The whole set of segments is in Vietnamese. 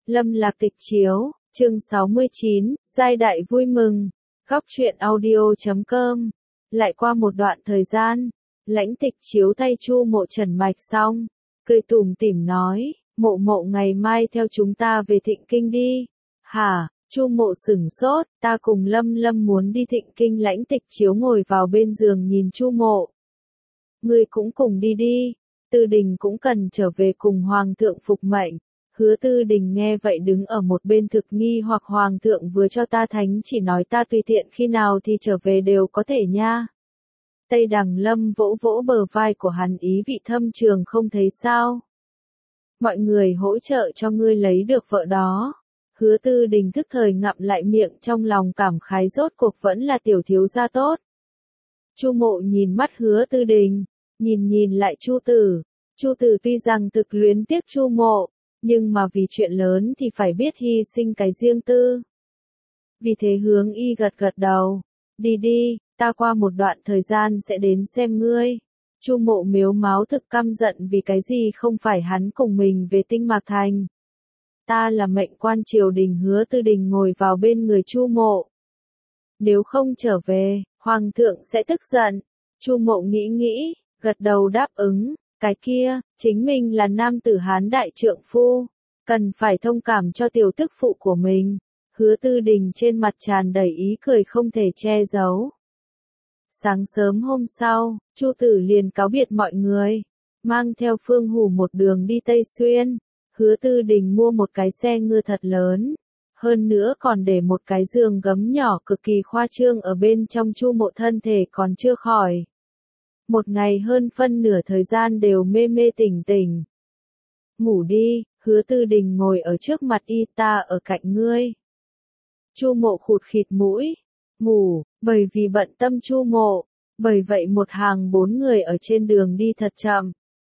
Lâm Lạc Tịch chiếu, chương 69, giai đại vui mừng, góc truyện audio.com. Lại qua một đoạn thời gian, Lãnh Tịch chiếu thay Chu Mộ trần mạch xong, cười tủm tỉm nói, Mộ Mộ ngày mai theo chúng ta về Thịnh Kinh đi. Hả? Chu Mộ sửng sốt, ta cùng Lâm Lâm muốn đi Thịnh Kinh. Lãnh Tịch chiếu ngồi vào bên giường nhìn Chu Mộ. Ngươi cũng cùng đi đi, Tư Đình cũng cần trở về cùng Hoàng thượng phục mệnh. Hứa Tư Đình nghe vậy đứng ở một bên thực nghi hoặc Hoàng thượng vừa cho ta thánh chỉ nói ta tùy tiện khi nào thì trở về đều có thể nha. Tây Đằng Lâm vỗ vỗ bờ vai của hắn ý vị thâm trường không thấy sao. Mọi người hỗ trợ cho ngươi lấy được vợ đó. Hứa Tư Đình thức thời ngậm lại miệng trong lòng cảm khái rốt cuộc vẫn là tiểu thiếu gia tốt. Chu Mộ nhìn mắt Hứa Tư Đình, nhìn lại Chu Tử. Chu Tử tuy rằng thực luyến tiếc Chu Mộ, nhưng mà vì chuyện lớn thì phải biết hy sinh cái riêng tư. Vì thế hướng y gật đầu. Đi đi, ta qua một đoạn thời gian sẽ đến xem ngươi. Chu Mộ mếu máo thực căm giận vì cái gì không phải hắn cùng mình về Tinh Mạc Thành. Ta là mệnh quan triều đình. Hứa Tư Đình ngồi vào bên người Chu Mộ. Nếu không trở về, Hoàng thượng sẽ tức giận. Chu Mộ nghĩ, gật đầu đáp ứng. Cái kia, chính mình là nam tử Hán đại trượng phu, cần phải thông cảm cho tiểu tức phụ của mình. Hứa Tư Đình trên mặt tràn đầy ý cười không thể che giấu. Sáng sớm hôm sau, Chu Tử liền cáo biệt mọi người, mang theo Phương Hủ một đường đi Tây Xuyên. Hứa Tư Đình mua một cái xe ngựa thật lớn, hơn nữa còn để một cái giường gấm nhỏ cực kỳ khoa trương ở bên trong. Chu Mộ thân thể còn chưa khỏi. Một ngày hơn phân nửa thời gian đều mê tỉnh. Ngủ đi, Hứa Tư Đình ngồi ở trước mặt y, ta ở cạnh ngươi. Chu Mộ khụt khịt mũi, ngủ, bởi vì bận tâm Chu Mộ, bởi vậy một hàng 4 người ở trên đường đi thật chậm.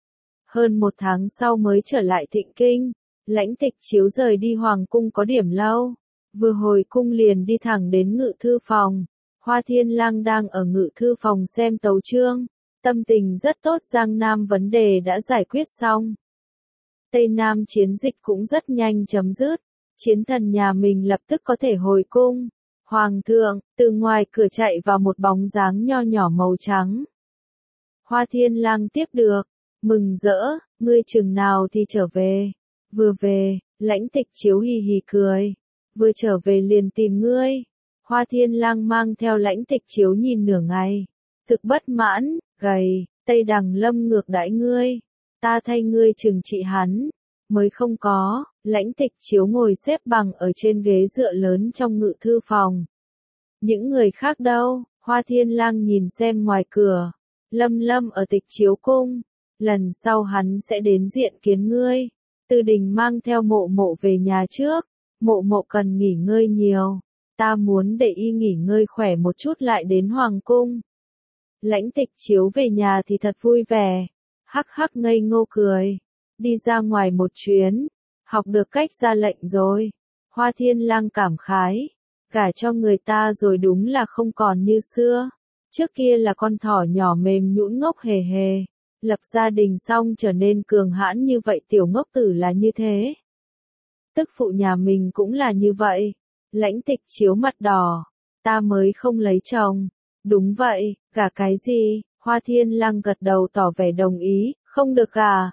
Hơn 1 tháng sau mới trở lại Thịnh Kinh, Lãnh Tịch chiếu rời đi Hoàng cung có điểm lâu, vừa hồi cung liền đi thẳng đến ngự thư phòng. Hoa Thiên Lang đang ở ngự thư phòng xem tấu chương. Tâm tình rất tốt. Giang Nam vấn đề đã giải quyết xong. Tây Nam chiến dịch cũng rất nhanh chấm dứt. Chiến thần nhà mình lập tức có thể hồi cung. Hoàng thượng, từ ngoài cửa chạy vào một bóng dáng nho nhỏ màu trắng. Hoa Thiên Lang tiếp được. Mừng rỡ, ngươi chừng nào thì trở về. Vừa về, Lãnh Tịch chiếu hì hì cười. Vừa trở về liền tìm ngươi. Hoa Thiên Lang mang theo Lãnh Tịch chiếu nhìn nửa ngày. Thực bất mãn, gầy, Tây Đằng Lâm ngược đãi ngươi. Ta thay ngươi trừng trị hắn. Mới không có. Lãnh Tịch chiếu ngồi xếp bằng ở trên ghế dựa lớn trong ngự thư phòng. Những người khác đâu? Hoa Thiên Lang nhìn xem ngoài cửa. Lâm ở Tịch chiếu cung. Lần sau hắn sẽ đến diện kiến ngươi. Tư Đình mang theo Mộ về nhà trước. Mộ cần nghỉ ngơi nhiều. Ta muốn để y nghỉ ngơi khỏe một chút lại đến Hoàng cung. Lãnh Tịch chiếu về nhà thì thật vui vẻ. Hắc ngây ngô cười. Đi ra ngoài một chuyến. Học được cách ra lệnh rồi. Hoa Thiên Lang cảm khái. Gả cho người ta rồi đúng là không còn như xưa. Trước kia là con thỏ nhỏ mềm nhũn ngốc hề hề. Lập gia đình xong trở nên cường hãn như vậy. Tiểu ngốc tử là như thế. Tức phụ nhà mình cũng là như vậy. Lãnh Tịch chiếu mặt đỏ. Ta mới không lấy chồng. Đúng vậy, gả cái gì? Hoa Thiên Lang gật đầu tỏ vẻ đồng ý, không được gả.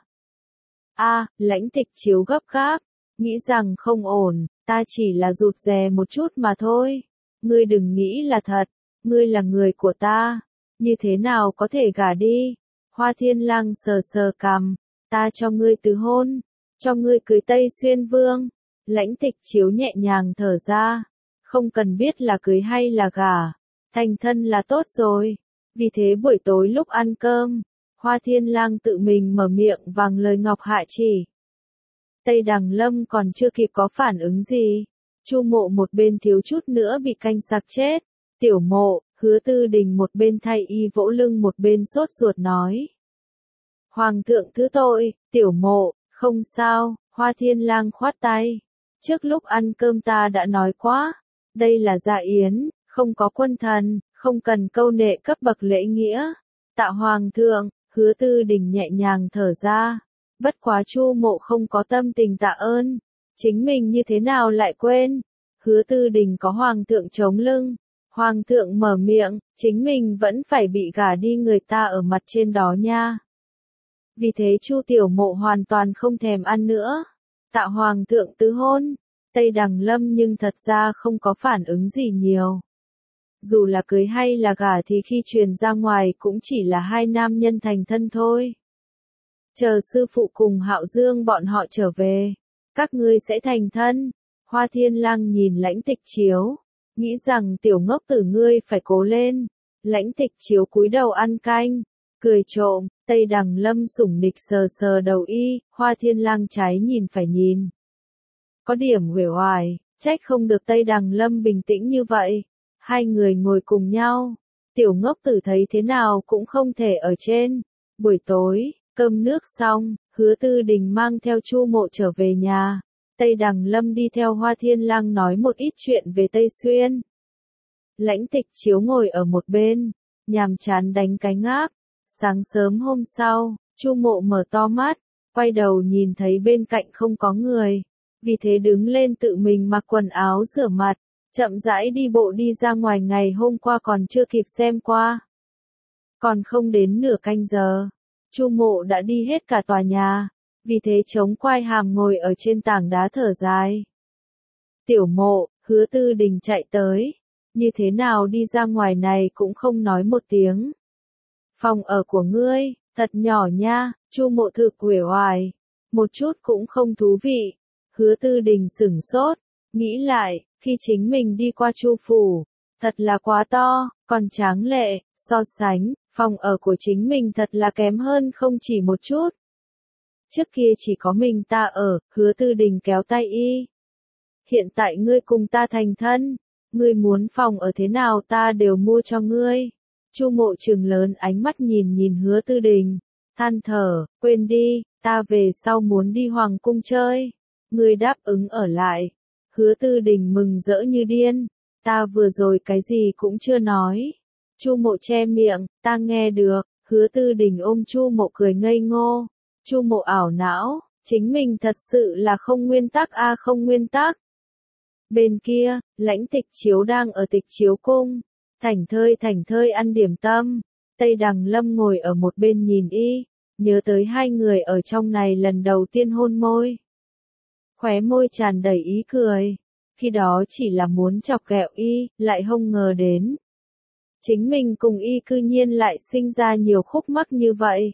Lãnh Tịch chiếu gấp gáp, nghĩ rằng không ổn, ta chỉ là rụt rè một chút mà thôi. Ngươi đừng nghĩ là thật, ngươi là người của ta, như thế nào có thể gả đi? Hoa Thiên Lang sờ cằm, ta cho ngươi từ hôn, cho ngươi cưới Tây Xuyên Vương. Lãnh Tịch chiếu nhẹ nhàng thở ra, không cần biết là cưới hay là gả. Thành thân là tốt rồi. Vì thế buổi tối lúc ăn cơm, Hoa Thiên Lang tự mình mở miệng vàng lời ngọc hạ chỉ. Tây Đằng Lâm còn chưa kịp có phản ứng gì. Chu Mộ một bên thiếu chút nữa bị canh sặc chết. Tiểu Mộ, Hứa Tư Đình một bên thay y vỗ lưng một bên sốt ruột nói. Hoàng thượng thứ tội, Tiểu Mộ, không sao. Hoa Thiên Lang khoát tay. Trước lúc ăn cơm ta đã nói quá. Đây là dạ yến. Không có quân thần, không cần câu nệ cấp bậc lễ nghĩa. Tạ Hoàng thượng. Hứa Tư Đình nhẹ nhàng thở ra. Bất quá Chu Mộ không có tâm tình tạ ơn. chính mình như thế nào lại quên, Hứa Tư Đình có hoàng thượng chống lưng, hoàng thượng mở miệng, chính mình vẫn phải bị gả đi người ta ở mặt trên đó nha. Vì thế Chu Tiểu Mộ hoàn toàn không thèm ăn nữa. Tạ hoàng thượng tứ hôn, Tây Đằng Lâm nhưng thật ra không có phản ứng gì nhiều. Dù là cưới hay là gả thì khi truyền ra ngoài cũng chỉ là hai nam nhân thành thân thôi. Chờ sư phụ cùng Hạo Dương bọn họ trở về, các ngươi sẽ thành thân. Hoa Thiên Lang nhìn Lãnh Tịch Chiếu, nghĩ rằng tiểu ngốc tử ngươi phải cố lên. Lãnh Tịch Chiếu cúi đầu ăn canh, cười trộm, Tây Đằng Lâm sủng nịch sờ sờ đầu y, Hoa Thiên Lang trái nhìn phải nhìn. Có điểm uể oải, trách không được Tây Đằng Lâm bình tĩnh như vậy. Hai người ngồi cùng nhau, tiểu ngốc tử thấy thế nào cũng không thể ở trên. Buổi tối, cơm nước xong, Hứa Tư Đình mang theo Chu Mộ trở về nhà. Tây Đằng Lâm đi theo Hoa Thiên Lang nói một ít chuyện về Tây Xuyên. Lãnh Tịch Chiếu ngồi ở một bên, nhàm chán đánh cái ngáp. Sáng sớm hôm sau, Chu Mộ mở to mắt, quay đầu nhìn thấy bên cạnh không có người. Vì thế đứng lên tự mình mặc quần áo rửa mặt, chậm rãi đi bộ đi ra ngoài, ngày hôm qua còn chưa kịp xem qua. Còn không đến nửa canh giờ, Chu Mộ đã đi hết cả tòa nhà, vì thế chống quai hàm ngồi ở trên tảng đá thở dài. Tiểu Mộ, Hứa Tư Đình chạy tới, như thế nào đi ra ngoài này cũng không nói một tiếng. Phòng ở của ngươi, thật nhỏ nha, Chu Mộ thực uể oải, một chút cũng không thú vị. Hứa Tư Đình sửng sốt, nghĩ lại, khi chính mình đi qua Chu phủ, thật là quá to, còn tráng lệ, so sánh, phòng ở của chính mình thật là kém hơn không chỉ một chút. Trước kia chỉ có mình ta ở, Hứa Tư Đình kéo tay y. Hiện tại ngươi cùng ta thành thân, ngươi muốn phòng ở thế nào ta đều mua cho ngươi. Chu Mộ trừng lớn ánh mắt nhìn Hứa Tư Đình, than thở, quên đi, ta về sau muốn đi hoàng cung chơi. Ngươi đáp ứng ở lại. Hứa Tư Đình mừng rỡ như điên, ta vừa rồi cái gì cũng chưa nói. Chu Mộ che miệng, ta nghe được. Hứa Tư Đình ôm Chu Mộ cười ngây ngô. Chu Mộ ảo não, chính mình thật sự là không nguyên tắc a, không nguyên tắc. Bên kia, Lãnh Tịch Chiếu đang ở Tịch Chiếu cung, thảnh thơi ăn điểm tâm. Tây Đằng Lâm ngồi ở một bên nhìn y, nhớ tới hai người ở trong này lần đầu tiên hôn môi. Khóe môi tràn đầy ý cười, khi đó chỉ là muốn chọc ghẹo y, lại không ngờ đến. Chính mình cùng y cư nhiên lại sinh ra nhiều khúc mắc như vậy.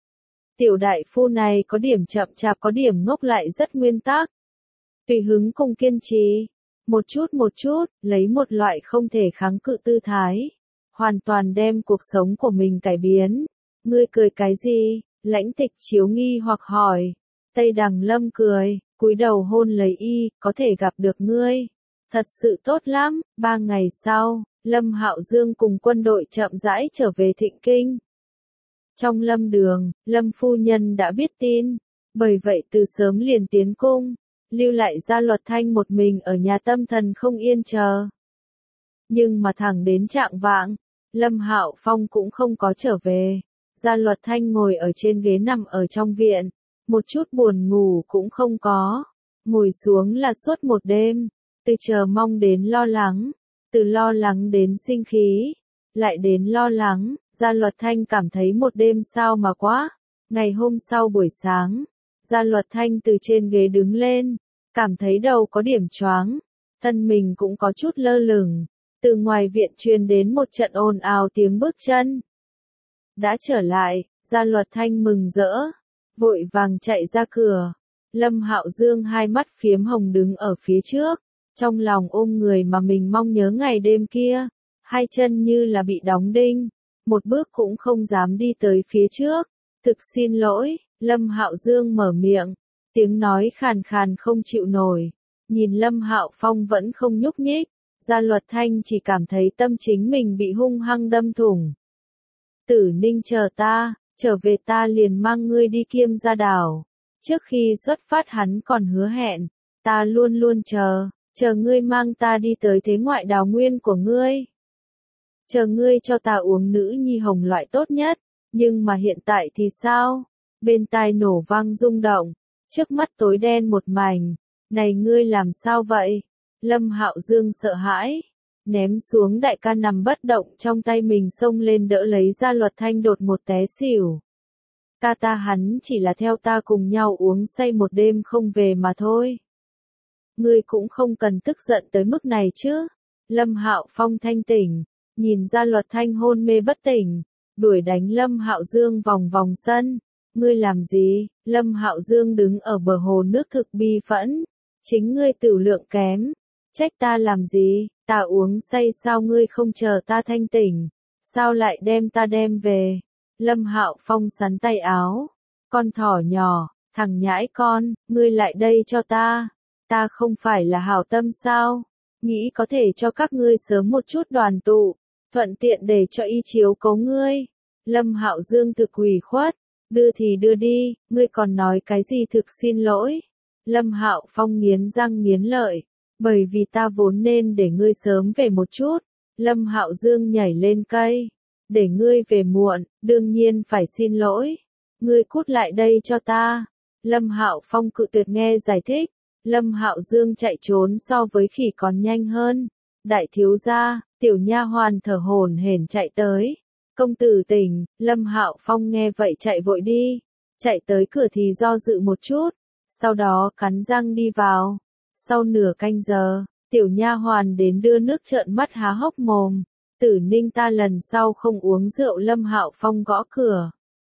Tiểu đại phu này có điểm chậm chạp, có điểm ngốc, lại rất nguyên tắc. Tùy hứng cùng kiên trì, một chút, lấy một loại không thể kháng cự tư thái. Hoàn toàn đem cuộc sống của mình cải biến. Ngươi cười cái gì? Lãnh Tịch Chiếu nghi hoặc hỏi. Tây Đằng Lâm cười, cúi đầu hôn lấy y, có thể gặp được ngươi. Thật sự tốt lắm. 3 ngày sau, Lâm Hạo Dương cùng quân đội chậm rãi trở về Thịnh Kinh. Trong Lâm đường, Lâm phu nhân đã biết tin, bởi vậy từ sớm liền tiến cung, lưu lại Gia Luật Thanh một mình ở nhà tâm thần không yên chờ. Nhưng mà thẳng đến trạng vạng, Lâm Hạo Phong cũng không có trở về. Gia Luật Thanh ngồi ở trên ghế nằm ở trong viện, một chút buồn ngủ cũng không có. Ngồi xuống là suốt một đêm, từ chờ mong đến lo lắng, từ lo lắng đến sinh khí, lại đến lo lắng. Gia Luật Thanh cảm thấy một đêm sao mà quá. Ngày hôm sau buổi sáng, Gia Luật Thanh từ trên ghế đứng lên, cảm thấy đầu có điểm choáng, thân mình cũng có chút lơ lửng. Từ ngoài viện truyền đến một trận ồn ào tiếng bước chân. Đã trở lại, Gia Luật Thanh mừng rỡ, vội vàng chạy ra cửa. Lâm Hạo Dương hai mắt phiếm hồng đứng ở phía trước, trong lòng ôm người mà mình mong nhớ ngày đêm kia, hai chân như là bị đóng đinh, một bước cũng không dám đi tới phía trước. Thực xin lỗi, Lâm Hạo Dương mở miệng, tiếng nói khàn khàn không chịu nổi. Nhìn Lâm Hạo Phong vẫn không nhúc nhích, Gia Luật Thanh chỉ cảm thấy tâm chính mình bị hung hăng đâm thủng. Tử Ninh chờ ta, trở về ta liền mang ngươi đi Kiêm Gia đảo. Trước khi xuất phát hắn còn hứa hẹn, ta luôn luôn chờ ngươi mang ta đi tới thế ngoại đào nguyên của ngươi. Chờ ngươi cho ta uống nữ nhi hồng loại tốt nhất, nhưng mà hiện tại thì sao? Bên tai nổ vang rung động, trước mắt tối đen một mảnh, Này ngươi làm sao vậy? Lâm Hạo Dương sợ hãi, ném xuống đại ca nằm bất động trong tay mình xông lên đỡ lấy Gia Luật Thanh đột một té xỉu. Ca ta hắn chỉ là theo ta cùng nhau uống say một đêm không về mà thôi. Ngươi cũng không cần tức giận tới mức này chứ. Lâm Hạo Phong thanh tỉnh, nhìn Gia Luật Thanh hôn mê bất tỉnh, đuổi đánh Lâm Hạo Dương vòng vòng sân. Ngươi làm gì? Lâm Hạo Dương đứng ở bờ hồ nước thực bi phẫn. Chính ngươi tửu lượng kém. Trách ta làm gì? Ta uống say sao ngươi không chờ ta thanh tỉnh? Sao lại đem ta đem về? Lâm Hạo Phong sắn tay áo. Con thỏ nhỏ, thằng nhãi con, ngươi lại đây cho ta. Ta không phải là hảo tâm sao? Nghĩ có thể cho các ngươi sớm một chút đoàn tụ, thuận tiện để cho y chiếu cố ngươi. Lâm Hạo Dương thực ủy khuất, đưa thì đưa đi, ngươi còn nói cái gì thực xin lỗi. Lâm Hạo Phong nghiến răng nghiến lợi, bởi vì ta vốn nên để ngươi sớm về một chút. Lâm Hạo Dương nhảy lên cây, để ngươi về muộn, đương nhiên phải xin lỗi. Ngươi cút lại đây cho ta. Lâm Hạo Phong cự tuyệt nghe giải thích. Lâm Hạo Dương chạy trốn so với khỉ còn nhanh hơn. Đại thiếu gia, tiểu nha hoàn thở hổn hển chạy tới. Công tử tỉnh. Lâm Hạo Phong nghe vậy chạy vội đi. Chạy tới cửa thì do dự một chút, sau đó cắn răng đi vào. Sau nửa canh giờ, tiểu nha hoàn đến đưa nước trợn mắt há hốc mồm. Tử Ninh ta lần sau không uống rượu. Lâm Hạo Phong gõ cửa.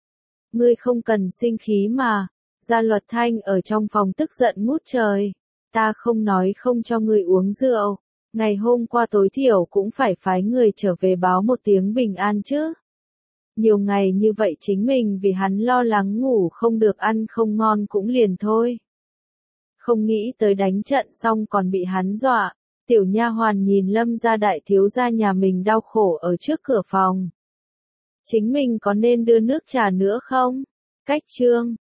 Ngươi không cần sinh khí mà. Gia Luật Thanh ở trong phòng tức giận ngút trời. Ta không nói không cho ngươi uống rượu. Ngày hôm qua tối thiểu cũng phải phái người trở về báo một tiếng bình an chứ. Nhiều ngày như vậy chính mình vì hắn lo lắng ngủ không được ăn không ngon cũng liền thôi. Không nghĩ tới đánh trận xong còn bị hắn dọa. Tiểu nha hoàn nhìn Lâm gia đại thiếu gia nhà mình đau khổ ở trước cửa phòng. Chính mình có nên đưa nước trà nữa không? Cách chương